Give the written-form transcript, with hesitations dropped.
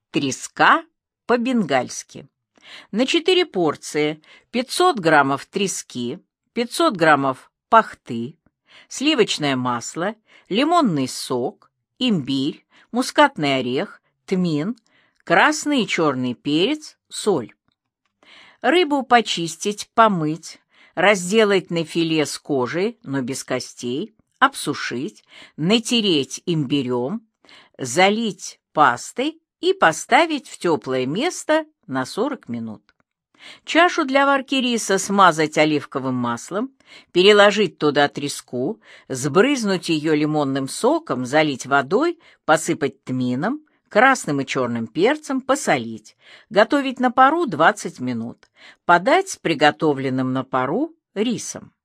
Треска по-бенгальски. На 4 порции 500 граммов трески, 500 граммов пахты, сливочное масло, лимонный сок, имбирь, мускатный орех, тмин, красный и черный перец, соль. Рыбу почистить, помыть, разделать на филе с кожей, но без костей, обсушить, натереть имбирем, залить пастой и поставить в теплое место на 40 минут. Чашу для варки риса смазать оливковым маслом, переложить туда треску, сбрызнуть ее лимонным соком, залить водой, посыпать тмином, красным и черным перцем, посолить. Готовить на пару 20 минут. Подать с приготовленным на пару рисом.